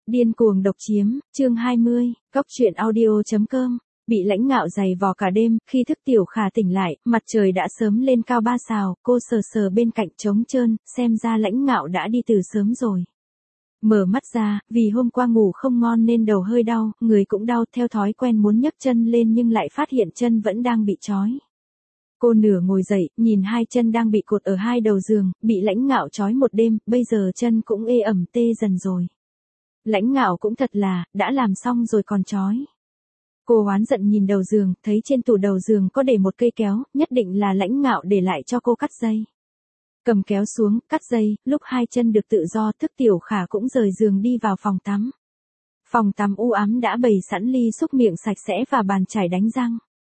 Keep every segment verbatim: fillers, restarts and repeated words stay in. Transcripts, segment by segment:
Điên cuồng độc chiếm, chương hai mươi, Cóc truyện audio.com. Bị lãnh ngạo giày vò cả đêm, khi thức Tiểu Khả tỉnh lại, mặt trời đã sớm lên cao ba sào, cô sờ sờ bên cạnh trống trơn, xem ra lãnh ngạo đã đi từ sớm rồi. Mở mắt ra, vì hôm qua ngủ không ngon nên đầu hơi đau, người cũng đau, theo thói quen muốn nhấc chân lên nhưng lại phát hiện chân vẫn đang bị trói. Cô nửa ngồi dậy, nhìn hai chân đang bị cột ở hai đầu giường, bị lãnh ngạo trói một đêm, bây giờ chân cũng ê ẩm tê dần rồi. Lãnh ngạo cũng thật là, đã làm xong rồi còn trói. Cô oán giận nhìn đầu giường, thấy trên tủ đầu giường có để một cây kéo, nhất định là lãnh ngạo để lại cho cô cắt dây. Cầm kéo xuống, cắt dây, lúc hai chân được tự do, thức Tiểu Khả cũng rời giường đi vào phòng tắm. Phòng tắm u ám đã bày sẵn ly xúc miệng sạch sẽ và bàn chải đánh răng.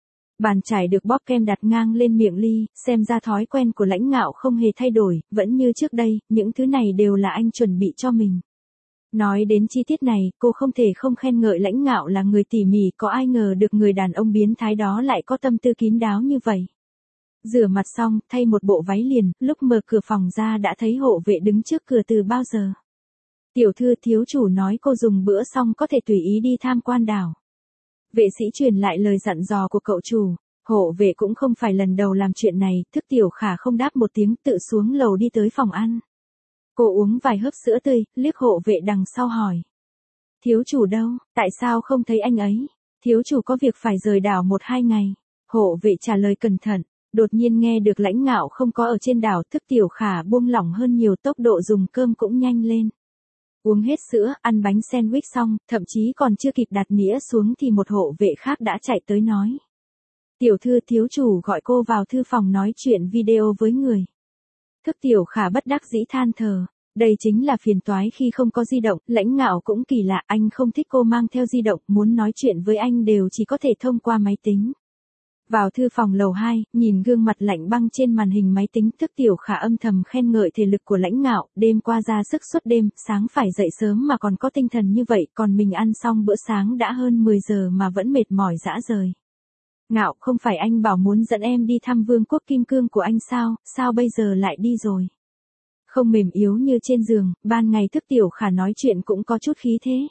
Bàn chải được bóp kem đặt ngang lên miệng ly, xem ra thói quen của lãnh ngạo không hề thay đổi, vẫn như trước đây, những thứ này đều là anh chuẩn bị cho mình. Nói đến chi tiết này, cô không thể không khen ngợi lãnh ngạo là người tỉ mỉ, có ai ngờ được người đàn ông biến thái đó lại có tâm tư kín đáo như vậy. Rửa mặt xong, thay một bộ váy liền, lúc mở cửa phòng ra đã thấy hộ vệ đứng trước cửa từ bao giờ. Tiểu thư, thiếu chủ nói cô dùng bữa xong có thể tùy ý đi tham quan đảo. Vệ sĩ truyền lại lời dặn dò của cậu chủ. Hộ vệ cũng không phải lần đầu làm chuyện này, thức Tiểu Khả không đáp một tiếng, tự xuống lầu đi tới phòng ăn. Cô uống vài hớp sữa tươi, liếc hộ vệ đằng sau hỏi. Thiếu chủ đâu, tại sao không thấy anh ấy? Thiếu chủ có việc phải rời đảo một hai ngày. Hộ vệ trả lời cẩn thận, đột nhiên nghe được lãnh ngạo không có ở trên đảo, thức Tiểu Khả buông lỏng hơn nhiều, tốc độ dùng cơm cũng nhanh lên. Uống hết sữa, ăn bánh sandwich xong, thậm chí còn chưa kịp đặt nĩa xuống thì một hộ vệ khác đã chạy tới nói. Tiểu thư, thiếu chủ gọi cô vào thư phòng nói chuyện video với người. Thức Tiểu Khả bất đắc dĩ than thở, đây chính là phiền toái khi không có di động, lãnh ngạo cũng kỳ lạ, anh không thích cô mang theo di động, muốn nói chuyện với anh đều chỉ có thể thông qua máy tính. Vào thư phòng lầu hai, nhìn gương mặt lạnh băng trên màn hình máy tính, Thức Tiểu Khả âm thầm khen ngợi thể lực của lãnh ngạo, đêm qua ra sức suốt đêm, sáng phải dậy sớm mà còn có tinh thần như vậy, còn mình ăn xong bữa sáng đã hơn mười giờ mà vẫn mệt mỏi rã rời. Ngạo, không phải anh bảo muốn dẫn em đi thăm vương quốc kim cương của anh sao, sao bây giờ lại đi rồi? Không mềm yếu như trên giường, ban ngày Thức Tiểu Khả nói chuyện cũng có chút khí thế.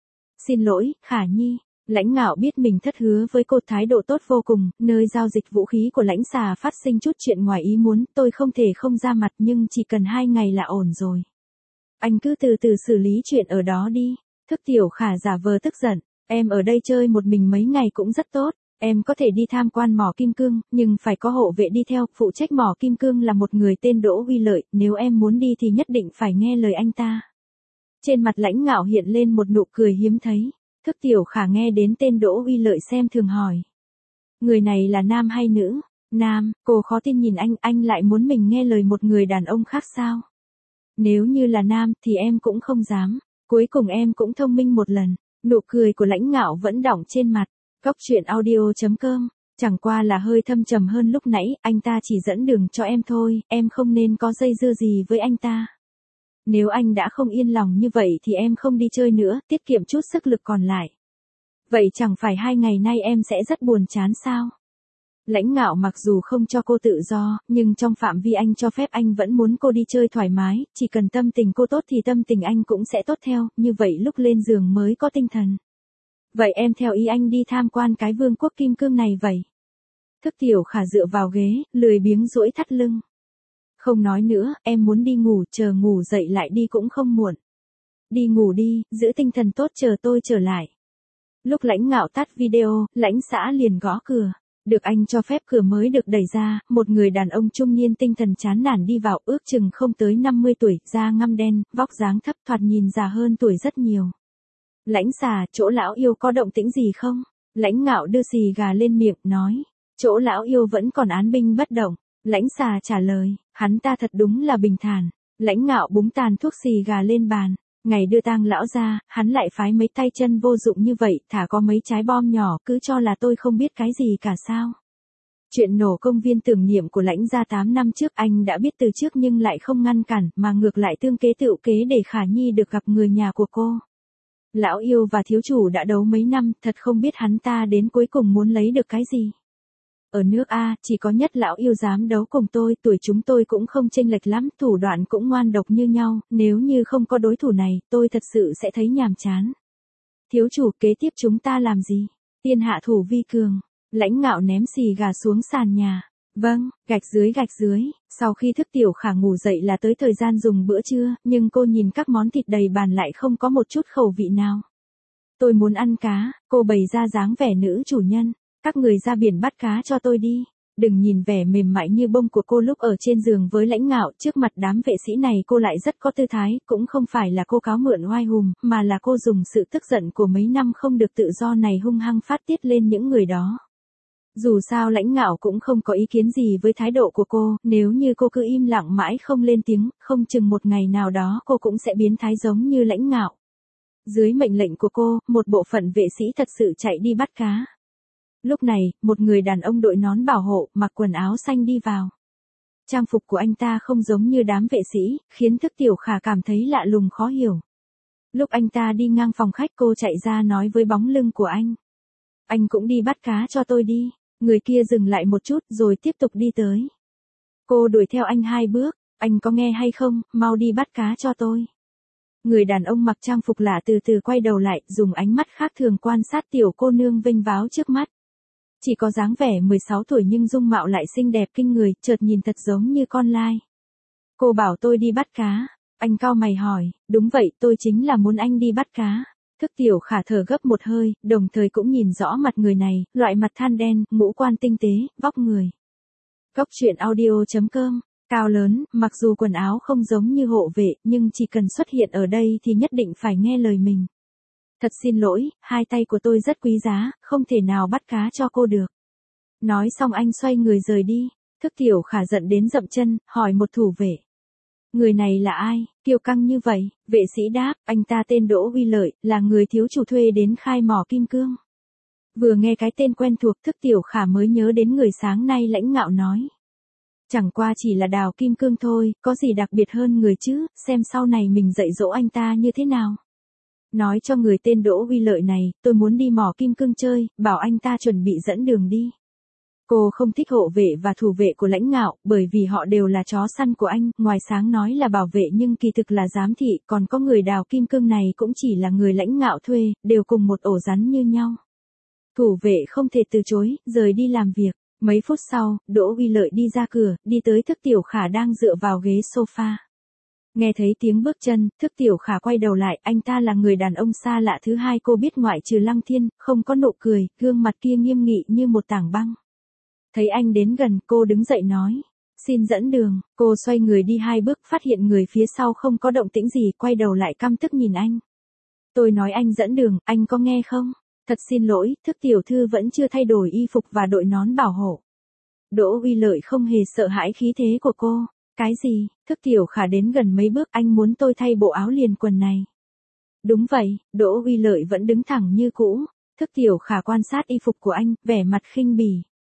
Xin lỗi, Khả Nhi. Lãnh ngạo biết mình thất hứa với cô, thái độ tốt vô cùng, nơi giao dịch vũ khí của lãnh xà phát sinh chút chuyện ngoài ý muốn, tôi không thể không ra mặt nhưng chỉ cần hai ngày là ổn rồi. Anh cứ từ từ xử lý chuyện ở đó đi. Thức Tiểu Khả giả vờ tức giận, em ở đây chơi một mình mấy ngày cũng rất tốt, em có thể đi tham quan mỏ kim cương, nhưng phải có hộ vệ đi theo, phụ trách mỏ kim cương là một người tên Đỗ Huy Lợi, nếu em muốn đi thì nhất định phải nghe lời anh ta. Trên mặt lãnh ngạo hiện lên một nụ cười hiếm thấy. Thức Tiểu Khả nghe đến tên Đỗ Huy Lợi xem thường hỏi. Người này là nam hay nữ? Nam, cô khó tin nhìn anh, anh lại muốn mình nghe lời một người đàn ông khác sao? Nếu như là nam thì em cũng không dám, cuối cùng em cũng thông minh một lần. Nụ cười của lãnh ngạo vẫn đọng trên mặt. Cóc truyện audio.com, chẳng qua là hơi thâm trầm hơn lúc nãy, anh ta chỉ dẫn đường cho em thôi, em không nên có dây dưa gì với anh ta. Nếu anh đã không yên lòng như vậy thì em không đi chơi nữa, tiết kiệm chút sức lực còn lại. Vậy chẳng phải hai ngày nay em sẽ rất buồn chán sao? Lãnh ngạo mặc dù không cho cô tự do, nhưng trong phạm vi anh cho phép anh vẫn muốn cô đi chơi thoải mái, chỉ cần tâm tình cô tốt thì tâm tình anh cũng sẽ tốt theo, như vậy lúc lên giường mới có tinh thần. Vậy em theo ý anh đi tham quan cái vương quốc kim cương này vậy. Thức Tiểu Khả dựa vào ghế, lười biếng duỗi thắt lưng. Không nói nữa, em muốn đi ngủ, chờ ngủ dậy lại đi cũng không muộn. Đi ngủ đi, giữ tinh thần tốt chờ tôi trở lại. Lúc lãnh ngạo tắt video, lãnh xã liền gõ cửa. Được anh cho phép cửa mới được đẩy ra, một người đàn ông trung niên tinh thần chán nản đi vào, ước chừng không tới năm mươi tuổi, da ngăm đen, vóc dáng thấp, thoạt nhìn già hơn tuổi rất nhiều. Lãnh xà, chỗ lão yêu có động tĩnh gì không? Lãnh ngạo đưa xì gà lên miệng, nói. Chỗ lão yêu vẫn còn án binh bất động. Lãnh xà trả lời, hắn ta thật đúng là bình thản. Lãnh ngạo búng tàn thuốc xì gà lên bàn. Ngày đưa tang lão ra, hắn lại phái mấy tay chân vô dụng như vậy, thả có mấy trái bom nhỏ, cứ cho là tôi không biết cái gì cả sao. Chuyện nổ công viên tưởng niệm của lãnh gia tám năm trước anh đã biết từ trước nhưng lại không ngăn cản, mà ngược lại tương kế tựu kế để Khả Nhi được gặp người nhà của cô. Lão yêu và thiếu chủ đã đấu mấy năm, thật không biết hắn ta đến cuối cùng muốn lấy được cái gì. Ở nước A, chỉ có Nhất lão yêu dám đấu cùng tôi, tuổi chúng tôi cũng không chênh lệch lắm, thủ đoạn cũng ngoan độc như nhau, nếu như không có đối thủ này, tôi thật sự sẽ thấy nhàm chán. Thiếu chủ, kế tiếp chúng ta làm gì? Tiên hạ thủ vi cường. Lãnh Ngạo ném xì gà xuống sàn nhà. Vâng, gạch dưới gạch dưới, sau khi thức Tiểu Khả ngủ dậy là tới thời gian dùng bữa trưa, nhưng cô nhìn các món thịt đầy bàn lại không có một chút khẩu vị nào. Tôi muốn ăn cá, cô bày ra dáng vẻ nữ chủ nhân. Các người ra biển bắt cá cho tôi đi. Đừng nhìn vẻ mềm mại như bông của cô lúc ở trên giường với Lãnh Ngạo, trước mặt đám vệ sĩ này cô lại rất có tư thái, cũng không phải là cô cáo mượn oai hùng, mà là cô dùng sự tức giận của mấy năm không được tự do này hung hăng phát tiết lên những người đó. Dù sao Lãnh Ngạo cũng không có ý kiến gì với thái độ của cô, nếu như cô cứ im lặng mãi không lên tiếng, không chừng một ngày nào đó cô cũng sẽ biến thái giống như Lãnh Ngạo. Dưới mệnh lệnh của cô, một bộ phận vệ sĩ thật sự chạy đi bắt cá. Lúc này, một người đàn ông đội nón bảo hộ, mặc quần áo xanh đi vào. Trang phục của anh ta không giống như đám vệ sĩ, khiến Thức Tiểu Khả cảm thấy lạ lùng khó hiểu. Lúc anh ta đi ngang phòng khách cô chạy ra nói với bóng lưng của anh. Anh cũng đi bắt cá cho tôi đi. Người kia dừng lại một chút rồi tiếp tục đi tới. Cô đuổi theo anh hai bước. Anh có nghe hay không, mau đi bắt cá cho tôi. Người đàn ông mặc trang phục lạ từ từ quay đầu lại, dùng ánh mắt khác thường quan sát tiểu cô nương vênh váo trước mắt. Chỉ có dáng vẻ mười sáu tuổi nhưng dung mạo lại xinh đẹp kinh người, chợt nhìn thật giống như con lai. Cô bảo tôi đi bắt cá. Anh cau mày hỏi, đúng vậy, tôi chính là muốn anh đi bắt cá. Thức Tiểu Khả thở gấp một hơi, đồng thời cũng nhìn rõ mặt người này, loại mặt than đen, ngũ quan tinh tế, vóc người. Cốc truyện audio chấm com, cao lớn, mặc dù quần áo không giống như hộ vệ, nhưng chỉ cần xuất hiện ở đây thì nhất định phải nghe lời mình. Thật xin lỗi, hai tay của tôi rất quý giá, không thể nào bắt cá cho cô được. Nói xong anh xoay người rời đi. Thức Tiểu Khả giận đến dậm chân, hỏi một thủ vệ. Người này là ai, kiêu căng như vậy? Vệ sĩ đáp, anh ta tên Đỗ Uy Lợi, là người thiếu chủ thuê đến khai mỏ kim cương. Vừa nghe cái tên quen thuộc, Thức Tiểu Khả mới nhớ đến người sáng nay Lãnh Ngạo nói. Chẳng qua chỉ là đào kim cương thôi, có gì đặc biệt hơn người chứ, xem sau này mình dạy dỗ anh ta như thế nào. Nói cho người tên Đỗ Uy Lợi này, tôi muốn đi mỏ kim cương chơi, bảo anh ta chuẩn bị dẫn đường đi. Cô không thích hộ vệ và thủ vệ của Lãnh Ngạo, bởi vì họ đều là chó săn của anh, ngoài sáng nói là bảo vệ nhưng kỳ thực là giám thị, còn có người đào kim cương này cũng chỉ là người Lãnh Ngạo thuê, đều cùng một ổ rắn như nhau. Thủ vệ không thể từ chối, rời đi làm việc. Mấy phút sau, Đỗ Uy Lợi đi ra cửa, đi tới Thức Tiểu Khả đang dựa vào ghế sofa. Nghe thấy tiếng bước chân, Thức Tiểu Khả quay đầu lại, anh ta là người đàn ông xa lạ thứ hai cô biết ngoại trừ Lăng Thiên, không có nụ cười, gương mặt kia nghiêm nghị như một tảng băng. Thấy anh đến gần, cô đứng dậy nói, xin dẫn đường. Cô xoay người đi hai bước, phát hiện người phía sau không có động tĩnh gì, quay đầu lại căm tức nhìn anh. Tôi nói anh dẫn đường, anh có nghe không? Thật xin lỗi, Thức tiểu thư vẫn chưa thay đổi y phục và đội nón bảo hộ. Đỗ Uy Lợi không hề sợ hãi khí thế của cô. Cái gì? Thức Tiểu Khả đến gần mấy bước, anh muốn tôi thay bộ áo liền quần này. Đúng vậy, Đỗ Uy Lợi vẫn đứng thẳng như cũ. Thức Tiểu Khả quan sát y phục của anh, vẻ mặt khinh bỉ.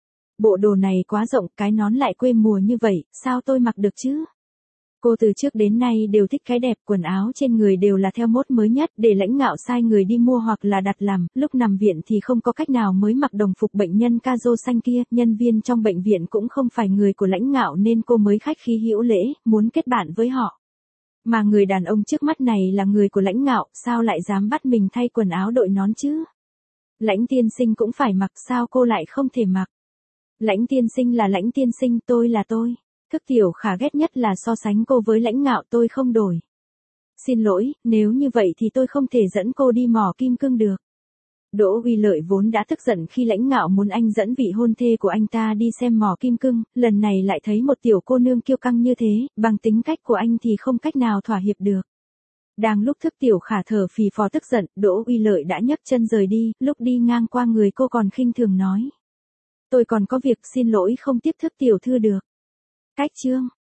Bộ đồ này quá rộng, cái nón lại quê mùa như vậy, sao tôi mặc được chứ? Cô từ trước đến nay đều thích cái đẹp, quần áo trên người đều là theo mốt mới nhất, để Lãnh Ngạo sai người đi mua hoặc là đặt làm, lúc nằm viện thì không có cách nào mới mặc đồng phục bệnh nhân ca rô xanh kia, nhân viên trong bệnh viện cũng không phải người của Lãnh Ngạo nên cô mới khách khí hữu lễ, muốn kết bạn với họ. Mà người đàn ông trước mắt này là người của Lãnh Ngạo, sao lại dám bắt mình thay quần áo đội nón chứ? Lãnh tiên sinh cũng phải mặc, sao cô lại không thể mặc? Lãnh tiên sinh là Lãnh tiên sinh, tôi là tôi. Thức Tiểu Khả ghét nhất là so sánh cô với Lãnh Ngạo, tôi không đổi. Xin lỗi, nếu như vậy thì tôi không thể dẫn cô đi mỏ kim cương được. Đỗ Uy Lợi vốn đã tức giận khi Lãnh Ngạo muốn anh dẫn vị hôn thê của anh ta đi xem mỏ kim cương, lần này lại thấy một tiểu cô nương kiêu căng như thế, bằng tính cách của anh thì không cách nào thỏa hiệp được. Đang lúc Thức Tiểu Khả thở phì phò tức giận, Đỗ Uy Lợi đã nhấc chân rời đi, lúc đi ngang qua người cô còn khinh thường nói. Tôi còn có việc, xin lỗi không tiếp Thức tiểu thư được. Cách chương